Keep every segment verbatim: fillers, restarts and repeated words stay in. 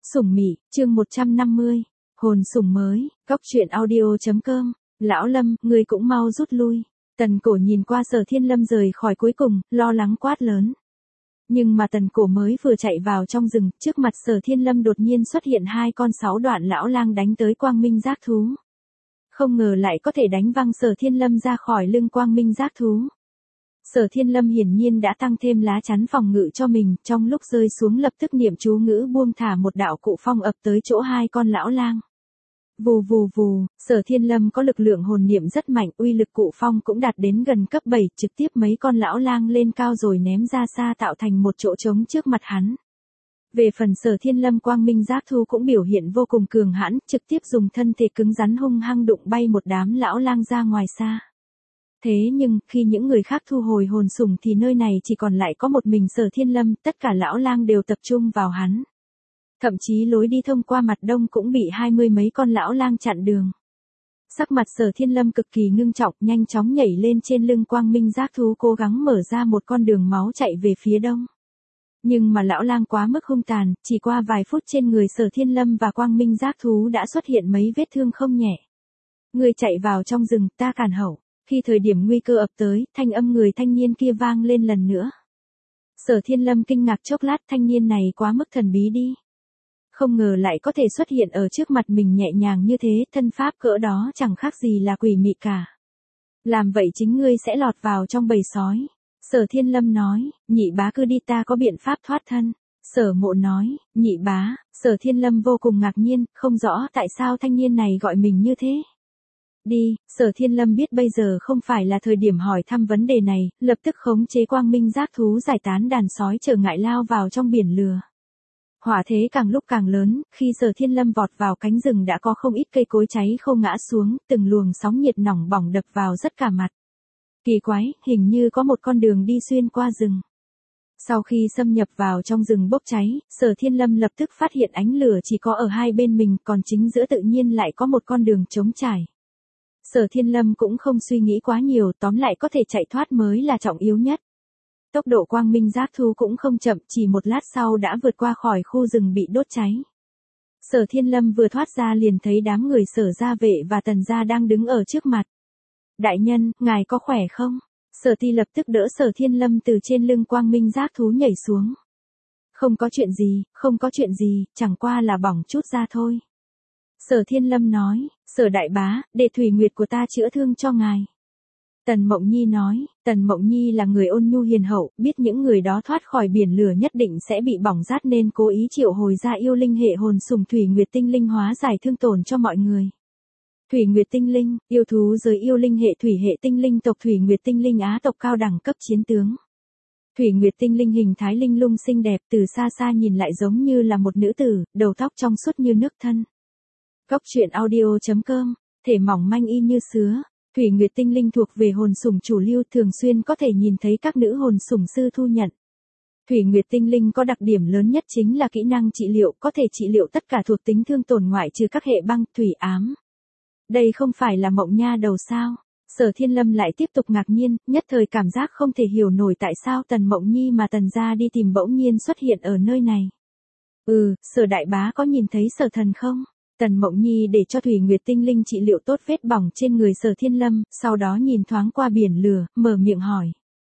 Sủng Mị, chương một trăm năm mươi. Hồn sủng mới, cóc truyện audio.com. Lão Lâm, ngươi cũng mau rút lui. Tần Cổ nhìn qua Sở Thiên Lâm rời khỏi cuối cùng, lo lắng quát lớn. Nhưng mà Tần Cổ mới vừa chạy vào trong rừng, trước mặt Sở Thiên Lâm đột nhiên xuất hiện hai con sáu đoạn lão lang đánh tới Quang Minh Giác Thú. Không ngờ lại có thể đánh văng Sở Thiên Lâm ra khỏi lưng Quang Minh Giác Thú. Sở Thiên Lâm hiển nhiên đã tăng thêm lá chắn phòng ngự cho mình, trong lúc rơi xuống lập tức niệm chú ngữ buông thả một đạo cụ phong ập tới chỗ hai con lão lang. Vù vù vù, Sở Thiên Lâm có lực lượng hồn niệm rất mạnh, uy lực cụ phong cũng đạt đến gần cấp bảy, trực tiếp mấy con lão lang lên cao rồi ném ra xa tạo thành một chỗ trống trước mặt hắn. Về phần Sở Thiên Lâm Quang Minh Giác Thú cũng biểu hiện vô cùng cường hãn, trực tiếp dùng thân thể cứng rắn hung hăng đụng bay một đám lão lang ra ngoài xa. Thế nhưng, khi những người khác thu hồi hồn sủng thì nơi này chỉ còn lại có một mình Sở Thiên Lâm, tất cả lão lang đều tập trung vào hắn. Thậm chí lối đi thông qua mặt đông cũng bị hai mươi mấy con lão lang chặn đường. Sắc mặt Sở Thiên Lâm cực kỳ ngưng trọng, nhanh chóng nhảy lên trên lưng Quang Minh Giác Thú cố gắng mở ra một con đường máu chạy về phía đông. Nhưng mà lão lang quá mức hung tàn, chỉ qua vài phút trên người Sở Thiên Lâm và Quang Minh Giác Thú đã xuất hiện mấy vết thương không nhẹ. Người chạy vào trong rừng, ta cản hậu. Khi thời điểm nguy cơ ập tới, thanh âm người thanh niên kia vang lên lần nữa. Sở Thiên Lâm kinh ngạc chốc lát, thanh niên này quá mức thần bí đi. Không ngờ lại có thể xuất hiện ở trước mặt mình nhẹ nhàng như thế, thân pháp cỡ đó chẳng khác gì là quỷ mị cả. Làm vậy chính ngươi sẽ lọt vào trong bầy sói. Sở Thiên Lâm nói, nhị bá cứ đi, ta có biện pháp thoát thân. Sở Mộ nói, nhị bá. Sở Thiên Lâm vô cùng ngạc nhiên, không rõ tại sao thanh niên này gọi mình như thế. Đi, Sở Thiên Lâm biết bây giờ không phải là thời điểm hỏi thăm vấn đề này, lập tức khống chế Quang Minh Giác Thú giải tán đàn sói trở ngại lao vào trong biển lửa. Hỏa thế càng lúc càng lớn, khi Sở Thiên Lâm vọt vào cánh rừng đã có không ít cây cối cháy khô ngã xuống, từng luồng sóng nhiệt nóng bỏng đập vào rất cả mặt. Kỳ quái, hình như có một con đường đi xuyên qua rừng. Sau khi xâm nhập vào trong rừng bốc cháy, Sở Thiên Lâm lập tức phát hiện ánh lửa chỉ có ở hai bên mình, còn chính giữa tự nhiên lại có một con đường trống trải. Sở Thiên Lâm cũng không suy nghĩ quá nhiều, tóm lại có thể chạy thoát mới là trọng yếu nhất. Tốc độ Quang Minh Giác Thú cũng không chậm, chỉ một lát sau đã vượt qua khỏi khu rừng bị đốt cháy. Sở Thiên Lâm vừa thoát ra liền thấy đám người Sở gia vệ và Tần gia đang đứng ở trước mặt. Đại nhân, ngài có khỏe không? Sở Ti lập tức đỡ Sở Thiên Lâm từ trên lưng Quang Minh Giác Thú nhảy xuống. Không có chuyện gì, không có chuyện gì, chẳng qua là bỏng chút da thôi. Sở Thiên Lâm nói, Sở đại bá, để Thủy Nguyệt của ta chữa thương cho ngài. Tần Mộng Nhi nói, Tần Mộng Nhi là người ôn nhu hiền hậu, biết những người đó thoát khỏi biển lửa nhất định sẽ bị bỏng rát nên cố ý triệu hồi ra yêu linh hệ hồn sủng Thủy Nguyệt tinh linh hóa giải thương tổn cho mọi người. Thủy Nguyệt tinh linh, yêu thú giới yêu linh hệ thủy hệ tinh linh tộc Thủy Nguyệt tinh linh Á tộc cao đẳng cấp chiến tướng. Thủy Nguyệt tinh linh hình thái linh lung xinh đẹp, từ xa xa nhìn lại giống như là một nữ tử, đầu tóc trong suốt như nước thân. Cóc truyện audio.com, thể mỏng manh y như sứa. Thủy Nguyệt tinh linh thuộc về hồn sủng chủ lưu, thường xuyên có thể nhìn thấy các nữ hồn sủng sư thu nhận. Thủy Nguyệt tinh linh có đặc điểm lớn nhất chính là kỹ năng trị liệu, có thể trị liệu tất cả thuộc tính thương tổn ngoại trừ các hệ băng, thủy ám. Đây không phải là Mộng Nha đầu sao? Sở Thiên Lâm lại tiếp tục ngạc nhiên, nhất thời cảm giác không thể hiểu nổi tại sao Tần Mộng Nhi mà Tần gia đi tìm bỗng nhiên xuất hiện ở nơi này. Ừ, Sở đại bá có nhìn thấy Sở thần không? Tần Mộng Nhi để cho Thủy Nguyệt tinh linh trị liệu tốt vết bỏng trên người Sở Thiên Lâm, sau đó nhìn thoáng qua biển lửa, mở miệng hỏi.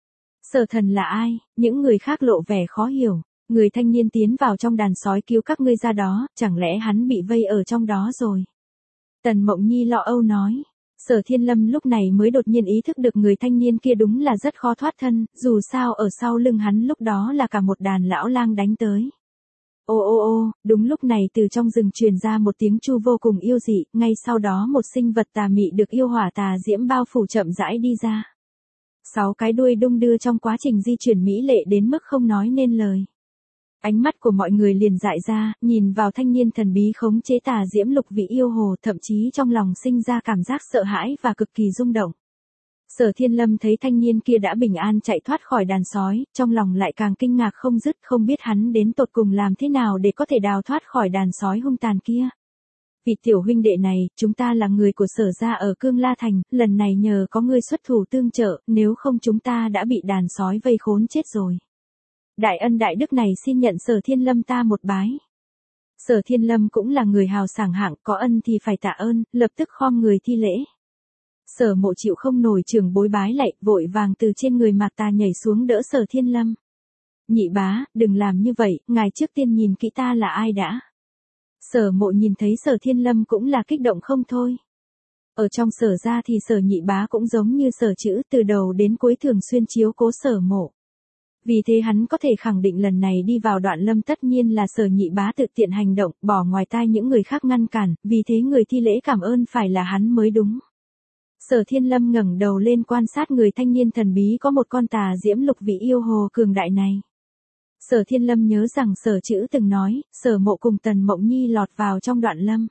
Sở thần là ai? Những người khác lộ vẻ khó hiểu. Người thanh niên tiến vào trong đàn sói cứu các ngươi ra đó, chẳng lẽ hắn bị vây ở trong đó rồi? Tần Mộng Nhi lo âu nói. Sở Thiên Lâm lúc này mới đột nhiên ý thức được người thanh niên kia đúng là rất khó thoát thân, dù sao ở sau lưng hắn lúc đó là cả một đàn lão lang đánh tới. Ô ô ô, đúng lúc này từ trong rừng truyền ra một tiếng chu vô cùng yêu dị, ngay sau đó một sinh vật tà mị được yêu hỏa tà diễm bao phủ chậm rãi đi ra. Sáu cái đuôi đung đưa trong quá trình di chuyển mỹ lệ đến mức không nói nên lời. Ánh mắt của mọi người liền dại ra, nhìn vào thanh niên thần bí khống chế tà diễm lục vị yêu hồ, thậm chí trong lòng sinh ra cảm giác sợ hãi và cực kỳ rung động. Sở Thiên Lâm thấy thanh niên kia đã bình an chạy thoát khỏi đàn sói, trong lòng lại càng kinh ngạc không dứt, không biết hắn đến tột cùng làm thế nào để có thể đào thoát khỏi đàn sói hung tàn kia. Vì tiểu huynh đệ này, chúng ta là người của Sở gia ở Cương La Thành, lần này nhờ có ngươi xuất thủ tương trợ, nếu không chúng ta đã bị đàn sói vây khốn chết rồi. Đại ân đại đức này xin nhận Sở Thiên Lâm ta một bái. Sở Thiên Lâm cũng là người hào sảng hạng, có ân thì phải tạ ơn, lập tức khom người thi lễ. Sở Mộ chịu không nổi trưởng bối bái lạy, vội vàng từ trên người Mạc Tà nhảy xuống đỡ Sở Thiên Lâm. Nhị bá, đừng làm như vậy, ngài trước tiên nhìn kỹ ta là ai đã. Sở Mộ nhìn thấy Sở Thiên Lâm cũng là kích động không thôi. Ở trong Sở gia thì Sở nhị bá cũng giống như Sở Chữ, từ đầu đến cuối thường xuyên chiếu cố Sở Mộ. Vì thế hắn có thể khẳng định lần này đi vào Đoạn Lâm tất nhiên là Sở nhị bá tự tiện hành động, bỏ ngoài tai những người khác ngăn cản, vì thế người thi lễ cảm ơn phải là hắn mới đúng. Sở Thiên Lâm ngẩng đầu lên quan sát người thanh niên thần bí có một con tà diễm lục vị yêu hồ cường đại này. Sở Thiên Lâm nhớ rằng Sở Chữ từng nói, Sở Mộ cùng Tần Mộng Nhi lọt vào trong Đoạn Lâm.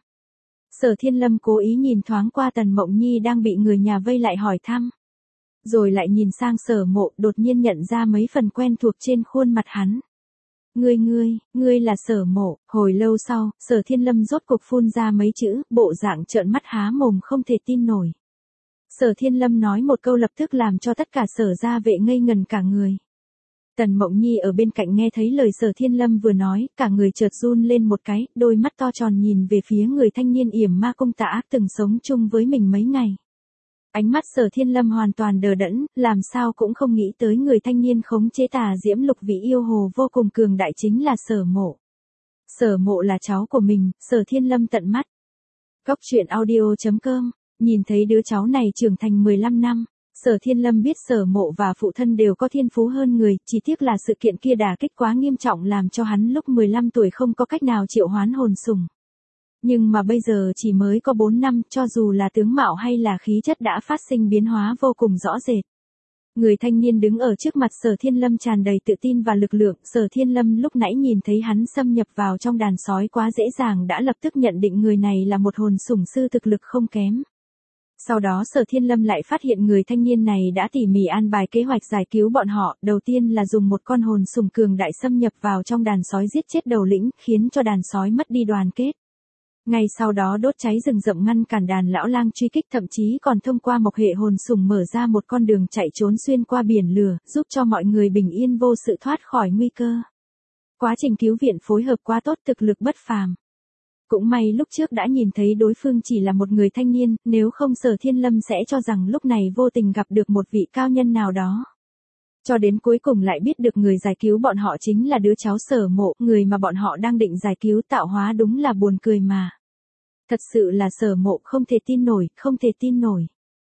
Sở Thiên Lâm cố ý nhìn thoáng qua Tần Mộng Nhi đang bị người nhà vây lại hỏi thăm. Rồi lại nhìn sang Sở Mộ, đột nhiên nhận ra mấy phần quen thuộc trên khuôn mặt hắn. Ngươi ngươi, ngươi là Sở Mộ. Hồi lâu sau, Sở Thiên Lâm rốt cục phun ra mấy chữ, bộ dạng trợn mắt há mồm không thể tin nổi. Sở Thiên Lâm nói một câu lập tức làm cho tất cả Sở gia vệ ngây ngần cả người. Tần Mộng Nhi ở bên cạnh nghe thấy lời Sở Thiên Lâm vừa nói, cả người chợt run lên một cái, đôi mắt to tròn nhìn về phía người thanh niên yểm ma cung tà ác từng sống chung với mình mấy ngày. Ánh mắt Sở Thiên Lâm hoàn toàn đờ đẫn, làm sao cũng không nghĩ tới người thanh niên khống chế tà diễm lục vị yêu hồ vô cùng cường đại chính là Sở Mộ. Sở Mộ là cháu của mình, Sở Thiên Lâm tận mắt. Cóc truyện audio chấm com, nhìn thấy đứa cháu này trưởng thành mười lăm năm. Sở Thiên Lâm biết Sở Mộ và phụ thân đều có thiên phú hơn người, chỉ tiếc là sự kiện kia đả kích quá nghiêm trọng làm cho hắn lúc mười lăm tuổi không có cách nào triệu hoán hồn sủng. Nhưng mà bây giờ chỉ mới có bốn năm, cho dù là tướng mạo hay là khí chất đã phát sinh biến hóa vô cùng rõ rệt. Người thanh niên đứng ở trước mặt Sở Thiên Lâm tràn đầy tự tin và lực lượng, Sở Thiên Lâm lúc nãy nhìn thấy hắn xâm nhập vào trong đàn sói quá dễ dàng đã lập tức nhận định người này là một hồn sủng sư thực lực không kém. Sau đó Sở Thiên Lâm lại phát hiện người thanh niên này đã tỉ mỉ an bài kế hoạch giải cứu bọn họ, đầu tiên là dùng một con hồn sủng cường đại xâm nhập vào trong đàn sói giết chết đầu lĩnh, khiến cho đàn sói mất đi đoàn kết. Ngay sau đó đốt cháy rừng rậm ngăn cản đàn lão lang truy kích, thậm chí còn thông qua mộc hệ hồn sủng mở ra một con đường chạy trốn xuyên qua biển lửa, giúp cho mọi người bình yên vô sự thoát khỏi nguy cơ. Quá trình cứu viện phối hợp quá tốt, thực lực bất phàm. Cũng may lúc trước đã nhìn thấy đối phương chỉ là một người thanh niên, nếu không Sở Thiên Lâm sẽ cho rằng lúc này vô tình gặp được một vị cao nhân nào đó. Cho đến cuối cùng lại biết được người giải cứu bọn họ chính là đứa cháu Sở Mộ, người mà bọn họ đang định giải cứu tạo hóa, đúng là buồn cười mà. Thật sự là Sở Mộ, không thể tin nổi, không thể tin nổi.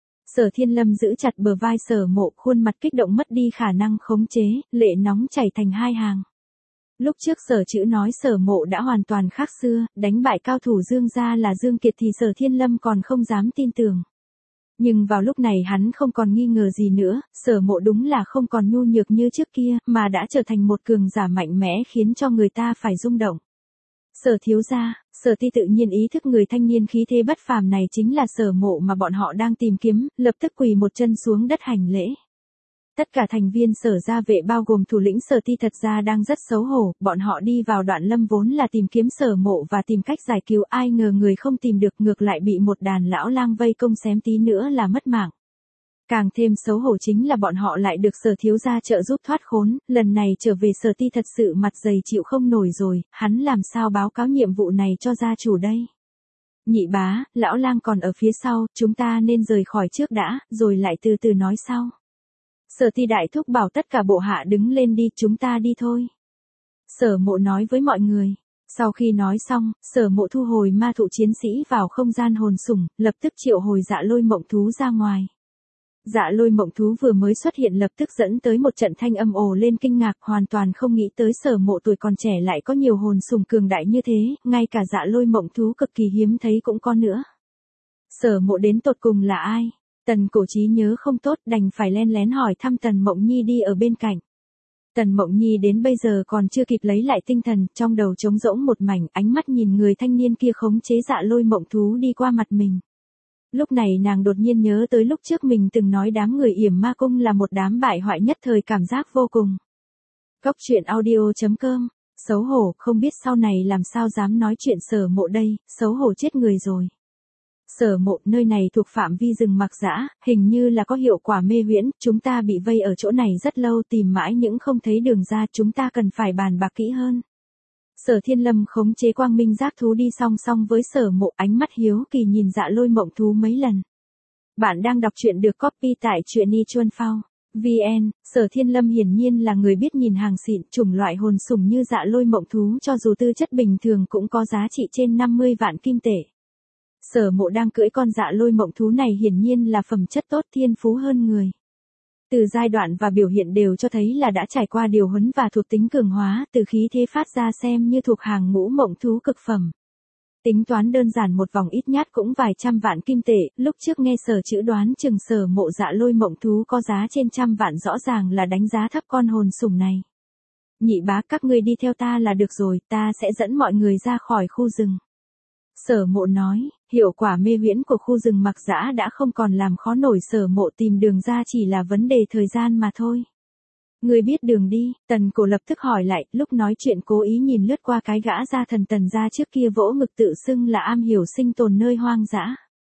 Sở Thiên Lâm giữ chặt bờ vai Sở Mộ, khuôn mặt kích động mất đi khả năng khống chế, lệ nóng chảy thành hai hàng. Lúc trước Sở Chữ nói Sở Mộ đã hoàn toàn khác xưa, đánh bại cao thủ Dương gia là Dương Kiệt thì Sở Thiên Lâm còn không dám tin tưởng. Nhưng vào lúc này hắn không còn nghi ngờ gì nữa, Sở Mộ đúng là không còn nhu nhược như trước kia, mà đã trở thành một cường giả mạnh mẽ khiến cho người ta phải rung động. Sở thiếu gia, Sở Ti tự nhiên ý thức người thanh niên khí thế bất phàm này chính là Sở Mộ mà bọn họ đang tìm kiếm, lập tức quỳ một chân xuống đất hành lễ. Tất cả thành viên Sở gia vệ bao gồm thủ lĩnh Sở Ti thật ra đang rất xấu hổ, bọn họ đi vào Đoạn Lâm vốn là tìm kiếm Sở Mộ và tìm cách giải cứu, ai ngờ người không tìm được ngược lại bị một đàn lão lang vây công xém tí nữa là mất mạng. Càng thêm xấu hổ chính là bọn họ lại được Sở thiếu gia trợ giúp thoát khốn, lần này trở về Sở Ti thật sự mặt dày chịu không nổi rồi, hắn làm sao báo cáo nhiệm vụ này cho gia chủ đây? Nhị bá, lão lang còn ở phía sau, chúng ta nên rời khỏi trước đã, rồi lại từ từ nói sau. Sở Ti đại thúc bảo tất cả bộ hạ đứng lên đi, chúng ta đi thôi. Sở Mộ nói với mọi người. Sau khi nói xong, Sở Mộ thu hồi ma thụ chiến sĩ vào không gian hồn sủng, lập tức triệu hồi Dạ Lôi mộng thú ra ngoài. Dạ Lôi mộng thú vừa mới xuất hiện lập tức dẫn tới một trận thanh âm ồ lên kinh ngạc, hoàn toàn không nghĩ tới Sở Mộ tuổi còn trẻ lại có nhiều hồn sủng cường đại như thế, ngay cả Dạ Lôi mộng thú cực kỳ hiếm thấy cũng có nữa. Sở Mộ đến tột cùng là ai? Tần Cổ trí nhớ không tốt, đành phải len lén hỏi thăm Tần Mộng Nhi đi ở bên cạnh. Tần Mộng Nhi đến bây giờ còn chưa kịp lấy lại tinh thần, trong đầu trống rỗng một mảnh, ánh mắt nhìn người thanh niên kia khống chế Dạ Lôi mộng thú đi qua mặt mình. Lúc này nàng đột nhiên nhớ tới lúc trước mình từng nói đám người yểm ma cung là một đám bại hoại nhất thời, cảm giác vô cùng. Cóc truyện audio chấm com, xấu hổ, không biết sau này làm sao dám nói chuyện Sở Mộ đây, xấu hổ chết người rồi. Sở Mộ, nơi này thuộc phạm vi rừng Mạc Dã, hình như là có hiệu quả mê huyễn, chúng ta bị vây ở chỗ này rất lâu tìm mãi những không thấy đường ra, chúng ta cần phải bàn bạc kỹ hơn. Sở Thiên Lâm khống chế quang minh giác thú đi song song với Sở Mộ, ánh mắt hiếu kỳ nhìn Dạ Lôi mộng thú mấy lần. Bạn đang đọc truyện được copy tại truyện i chuan phao chấm vn. Sở Thiên Lâm hiển nhiên là người biết nhìn hàng xịn, chủng loại hồn sủng như Dạ Lôi mộng thú cho dù tư chất bình thường cũng có giá trị trên năm mươi vạn kim tệ. Sở Mộ đang cưỡi con Dạ Lôi mộng thú này hiển nhiên là phẩm chất tốt, thiên phú hơn người. Từ giai đoạn và biểu hiện đều cho thấy là đã trải qua điều huấn và thuộc tính cường hóa, từ khí thế phát ra xem như thuộc hàng ngũ mộng thú cực phẩm. Tính toán đơn giản một vòng ít nhất cũng vài trăm vạn kim tệ, lúc trước nghe Sở chữ đoán chừng Sở Mộ Dạ Lôi mộng thú có giá trên trăm vạn, rõ ràng là đánh giá thấp con hồn sủng này. Nhị bá, các ngươi đi theo ta là được rồi, ta sẽ dẫn mọi người ra khỏi khu rừng. Sở Mộ nói, hiệu quả mê huyễn của khu rừng Mặc Dã đã không còn làm khó nổi Sở Mộ tìm đường ra, chỉ là vấn đề thời gian mà thôi. Người biết đường đi, Tần Cổ lập tức hỏi lại, lúc nói chuyện cố ý nhìn lướt qua cái gã gia thần Tần gia trước kia vỗ ngực tự xưng là am hiểu sinh tồn nơi hoang dã.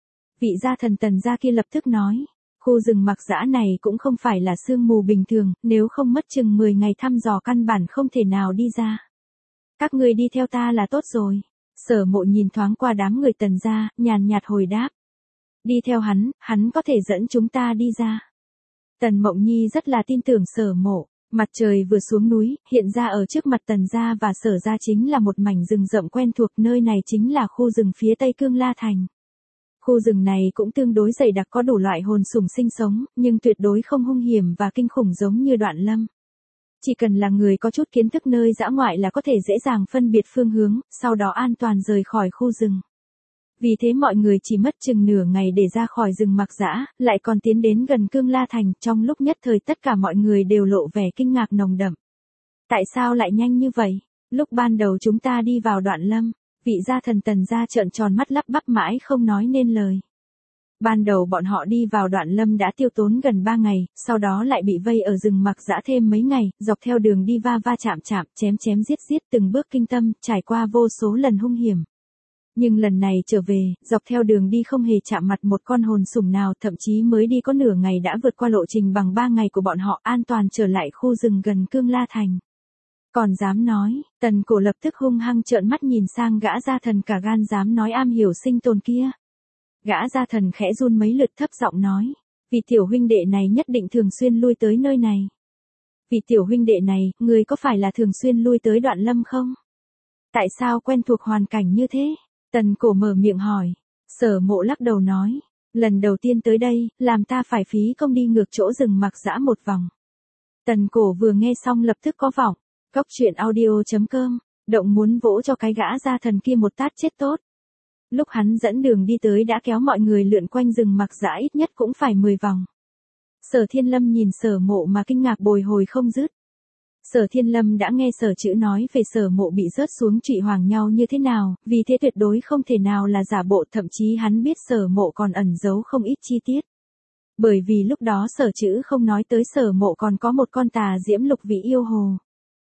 Vị gia thần Tần gia kia lập tức nói, khu rừng Mặc Dã này cũng không phải là sương mù bình thường, nếu không mất chừng mười ngày thăm dò căn bản không thể nào đi ra. Các ngươi đi theo ta là tốt rồi. Sở Mộ nhìn thoáng qua đám người Tần gia, nhàn nhạt hồi đáp. Đi theo hắn, hắn có thể dẫn chúng ta đi ra. Tần Mộng Nhi rất là tin tưởng Sở Mộ. Mặt trời vừa xuống núi, hiện ra ở trước mặt Tần gia và Sở gia chính là một mảnh rừng rậm quen thuộc, nơi này chính là khu rừng phía tây Cương La Thành. Khu rừng này cũng tương đối dày đặc, có đủ loại hồn sủng sinh sống, nhưng tuyệt đối không hung hiểm và kinh khủng giống như Đoạn Lâm. Chỉ cần là người có chút kiến thức nơi dã ngoại là có thể dễ dàng phân biệt phương hướng, sau đó an toàn rời khỏi khu rừng. Vì thế mọi người chỉ mất chừng nửa ngày để ra khỏi rừng Mặc Dã, lại còn tiến đến gần Cương La Thành, trong lúc nhất thời tất cả mọi người đều lộ vẻ kinh ngạc nồng đậm. Tại sao lại nhanh như vậy? Lúc ban đầu chúng ta đi vào Đoạn Lâm, vị gia thần Tần gia trợn tròn mắt lắp bắp mãi không nói nên lời. Ban đầu bọn họ đi vào Đoạn Lâm đã tiêu tốn gần ba ngày, sau đó lại bị vây ở rừng Mặc Dã thêm mấy ngày, dọc theo đường đi va va chạm chạm, chém chém giết giết, từng bước kinh tâm, trải qua vô số lần hung hiểm. Nhưng lần này trở về, dọc theo đường đi không hề chạm mặt một con hồn sủng nào, thậm chí mới đi có nửa ngày đã vượt qua lộ trình bằng ba ngày của bọn họ, an toàn trở lại khu rừng gần Cương La Thành. Còn dám nói, Tần Cổ lập tức hung hăng trợn mắt nhìn sang gã gia thần cả gan dám nói am hiểu sinh tồn kia. Gã gia thần khẽ run mấy lượt thấp giọng nói, vì tiểu huynh đệ này nhất định thường xuyên lui tới nơi này. Vì tiểu huynh đệ này, người có phải là thường xuyên lui tới Đoạn Lâm không? Tại sao quen thuộc hoàn cảnh như thế? Tần Cổ mở miệng hỏi. Sở Mộ lắc đầu nói, lần đầu tiên tới đây, làm ta phải phí công đi ngược chỗ rừng Mặc Dã một vòng. Tần Cổ vừa nghe xong lập tức có vọng. Cóc truyện audio chấm com, động muốn vỗ cho cái gã gia thần kia một tát chết tốt. Lúc hắn dẫn đường đi tới đã kéo mọi người lượn quanh rừng Mặc Dã ít nhất cũng phải mười vòng. Sở Thiên Lâm nhìn Sở Mộ mà kinh ngạc bồi hồi không dứt. Sở Thiên Lâm đã nghe Sở chữ nói về Sở Mộ bị rớt xuống Trụy Hoàng nhau như thế nào, vì thế tuyệt đối không thể nào là giả bộ, thậm chí hắn biết Sở Mộ còn ẩn giấu không ít chi tiết. Bởi vì lúc đó Sở chữ không nói tới Sở Mộ còn có một con tà diễm lục vị yêu hồ.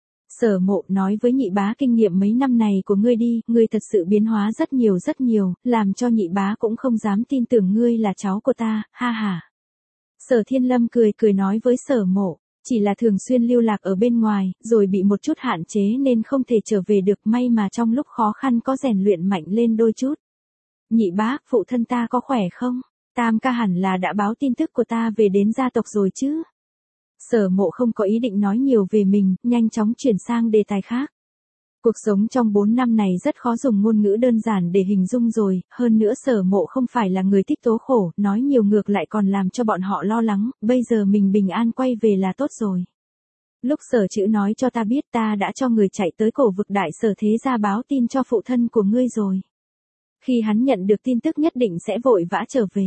Sở Mộ nói với nhị bá, kinh nghiệm mấy năm này của ngươi đi, ngươi thật sự biến hóa rất nhiều rất nhiều, làm cho nhị bá cũng không dám tin tưởng ngươi là cháu của ta, ha ha. Sở Thiên Lâm cười cười nói với Sở Mộ, chỉ là thường xuyên lưu lạc ở bên ngoài, rồi bị một chút hạn chế nên không thể trở về được, may mà trong lúc khó khăn có rèn luyện mạnh lên đôi chút. Nhị bá, phụ thân ta có khỏe không? Tam ca hẳn là đã báo tin tức của ta về đến gia tộc rồi chứ? Sở Mộ không có ý định nói nhiều về mình, nhanh chóng chuyển sang đề tài khác. Cuộc sống trong bốn năm này rất khó dùng ngôn ngữ đơn giản để hình dung rồi, hơn nữa Sở Mộ không phải là người thích tố khổ, nói nhiều ngược lại còn làm cho bọn họ lo lắng, bây giờ mình bình an quay về là tốt rồi. Lúc Sở chữ nói cho ta biết, ta đã cho người chạy tới Cổ Vực Đại Sở Thế Gia báo tin cho phụ thân của ngươi rồi. Khi hắn nhận được tin tức nhất định sẽ vội vã trở về.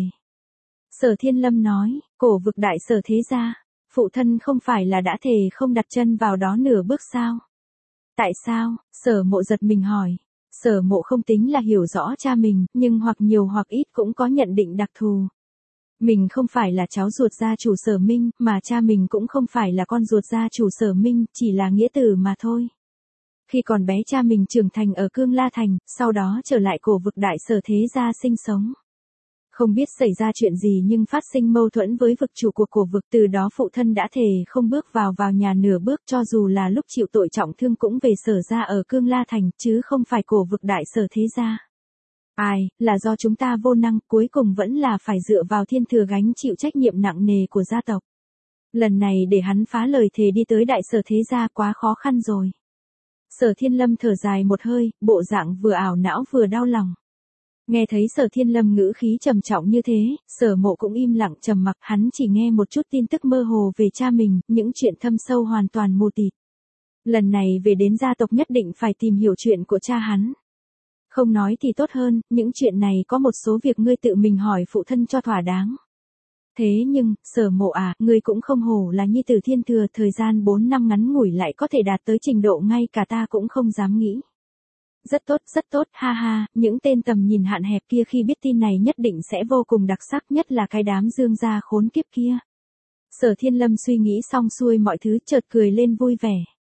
Sở Thiên Lâm nói, Cổ Vực Đại Sở Thế Gia, phụ thân không phải là đã thề không đặt chân vào đó nửa bước sao? Tại sao? Sở Mộ giật mình hỏi. Sở Mộ không tính là hiểu rõ cha mình, nhưng hoặc nhiều hoặc ít cũng có nhận định đặc thù. Mình không phải là cháu ruột gia chủ Sở Minh, mà cha mình cũng không phải là con ruột gia chủ Sở Minh, chỉ là nghĩa tử mà thôi. Khi còn bé cha mình trưởng thành ở Cương La Thành, sau đó trở lại Cổ Vực Đại Sở Thế Gia sinh sống. Không biết xảy ra chuyện gì nhưng phát sinh mâu thuẫn với vực chủ của cổ vực, từ đó phụ thân đã thề không bước vào vào nhà nửa bước, cho dù là lúc chịu tội trọng thương cũng về Sở gia ở Cương La Thành, chứ không phải cổ vực đại sở thế gia. Ai, là do chúng ta vô năng, cuối cùng vẫn là phải dựa vào Thiên Thừa gánh chịu trách nhiệm nặng nề của gia tộc. Lần này để hắn phá lời thề đi tới đại sở thế gia quá khó khăn rồi. Sở Thiên Lâm thở dài một hơi, bộ dạng vừa ảo não vừa đau lòng. Nghe thấy Sở Thiên Lâm ngữ khí trầm trọng như thế, Sở Mộ cũng im lặng trầm mặc, hắn chỉ nghe một chút tin tức mơ hồ về cha mình, những chuyện thâm sâu hoàn toàn mù tịt. Lần này về đến gia tộc nhất định phải tìm hiểu chuyện của cha hắn. Không nói thì tốt hơn, những chuyện này có một số việc ngươi tự mình hỏi phụ thân cho thỏa đáng. Thế nhưng, Sở Mộ à, ngươi cũng không hổ là nhi tử Thiên Thừa, thời gian bốn năm ngắn ngủi lại có thể đạt tới trình độ ngay cả ta cũng không dám nghĩ. Rất tốt, rất tốt, ha ha, những tên tầm nhìn hạn hẹp kia khi biết tin này nhất định sẽ vô cùng đặc sắc, nhất là cái đám Dương gia khốn kiếp kia. Sở Thiên Lâm suy nghĩ xong xuôi mọi thứ, chợt cười lên vui vẻ.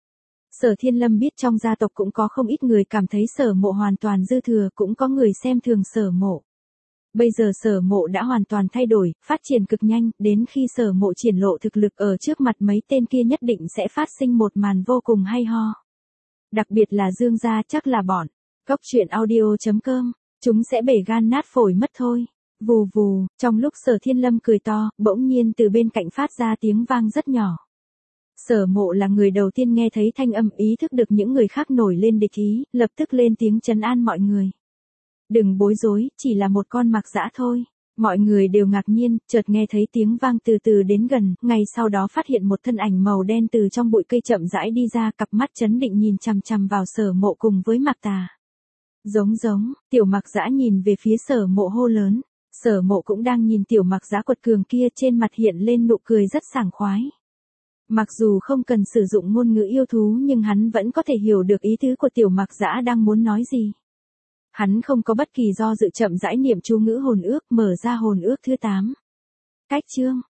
Sở Thiên Lâm biết trong gia tộc cũng có không ít người cảm thấy Sở Mộ hoàn toàn dư thừa, cũng có người xem thường Sở Mộ. Bây giờ Sở Mộ đã hoàn toàn thay đổi, phát triển cực nhanh, đến khi Sở Mộ triển lộ thực lực ở trước mặt mấy tên kia nhất định sẽ phát sinh một màn vô cùng hay ho. Đặc biệt là Dương gia, chắc là bọn Cốc Truyện Audio chấm com, chúng sẽ bể gan nát phổi mất thôi. Vù vù, trong lúc Sở Thiên Lâm cười to, bỗng nhiên từ bên cạnh phát ra tiếng vang rất nhỏ. Sở Mộ là người đầu tiên nghe thấy thanh âm, ý thức được những người khác nổi lên địch ý, lập tức lên tiếng trấn an mọi người. Đừng bối rối, chỉ là một con mạc dã thôi. Mọi người đều ngạc nhiên, chợt nghe thấy tiếng vang từ từ đến gần, ngay sau đó phát hiện một thân ảnh màu đen từ trong bụi cây chậm rãi đi ra, cặp mắt chấn định nhìn chằm chằm vào Sở Mộ cùng với Mạc Tà. Giống giống, tiểu Mạc Dã nhìn về phía Sở Mộ hô lớn. Sở Mộ cũng đang nhìn tiểu Mạc Dã quật cường kia, trên mặt hiện lên nụ cười rất sảng khoái. Mặc dù không cần sử dụng ngôn ngữ yêu thú nhưng hắn vẫn có thể hiểu được ý tứ của tiểu Mạc Dã đang muốn nói gì. Hắn không có bất kỳ do dự chậm rãi niệm chú ngữ hồn ước, mở ra hồn ước thứ tám. Cách chương